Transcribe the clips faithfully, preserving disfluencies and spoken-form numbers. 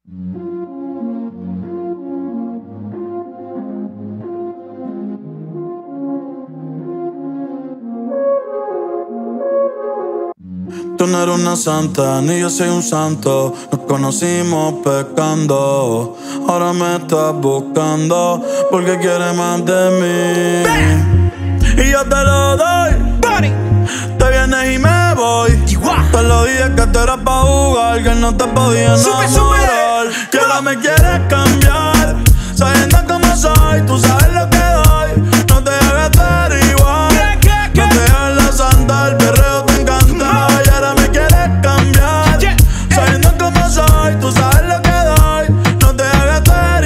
Tú no eres una santa, ni yo soy un santo. Nos conocimos pecando. Ahora me estás buscando porque quieres más de mí. Y yo te lo doy. Te vienes y me voy. Te lo dije que tú eras pa' jugar, que no te podía enamorar. Que ahora me quieres cambiar, sabiendo cómo soy. Tú sabes lo que doy. No te hagas estar igual. No te hagas la santa, el perreo te encanta. Y ahora me quieres cambiar, sabiendo cómo soy. Tú sabes lo que doy. No te hagas estar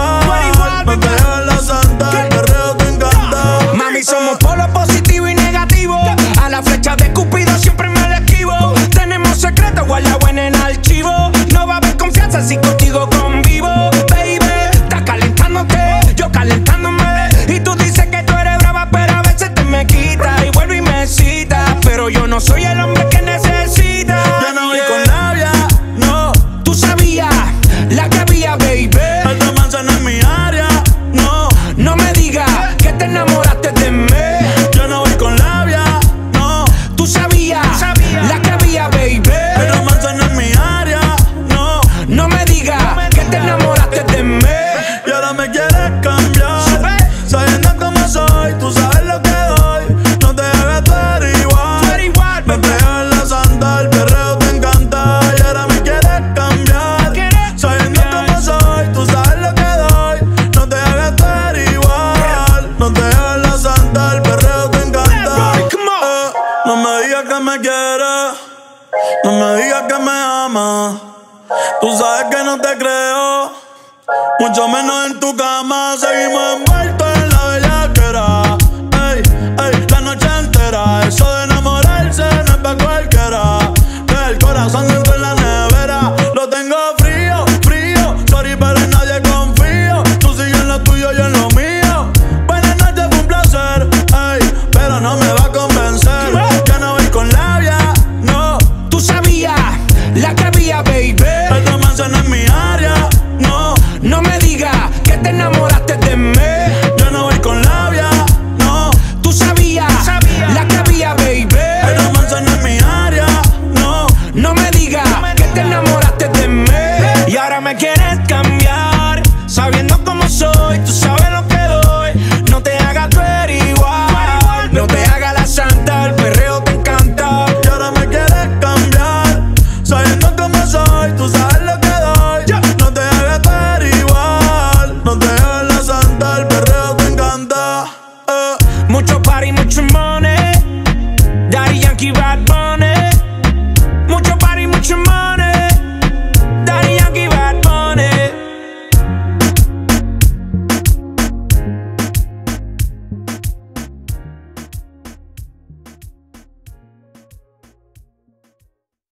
igual. No te hagas la santa, el perreo te encanta. Mami, somos polo positivo y negativo. A la flecha de Cupido siempre me la esquivo. Tenemos secretos guardados en el archivo. No va a haber confianza si contigo convivo. Baby, estás calentándote, yo calentándome. Y tú dices que tú eres brava, pero a veces te me quitas y vuelvo y me citas. Pero yo no soy el hombre que necesita. Yo no voy con labia, no. Tú sabías la que había, baby. Esta manzana es mi área, no. No me digas que te enamoraste de mí. Yo no voy con labia, no. Tú sabías la que había, baby. Esta manzana es mi área, no. No me digas que te enamoraste de mí. Y ahora me quieres cambiar, sabiendo cómo soy. Tú sabes lo que doy. No te hagas estar igual. No te hagas la santa, el perreo te encanta. Y ahora me quieres cambiar, sabiendo cómo soy. Tú sabes lo que doy. No te hagas estar igual. No te hagas la santa, el perreo te encanta. Eh, no me digas que me quieres, no me digas que me amas. Tú sabes que no te creo, mucho menos en tu cama. Seguimos envueltos en la bellaquera. Ey, ey, la noche entera. Eso de enamorarse no es pa' cualquiera. Que el corazón dentro en la nevera lo tengo frío, frío. Sorry, pero en nadie confío. Tú sigues en lo tuyo, yo en lo mío. Buenas noches, fue un placer, ey, pero no me va a convencer. Ya no voy con labia, no. Tú sabías la que había, baby. Esta manzana es mi área, no. No me digas que te enamoraste de mí. Yo no voy con labia, no. Tú sabías la que había, baby. Esta manzana es mi área, no. No me digas que te enamoraste de mí. Y ahora me quieres cambiar, sabiendo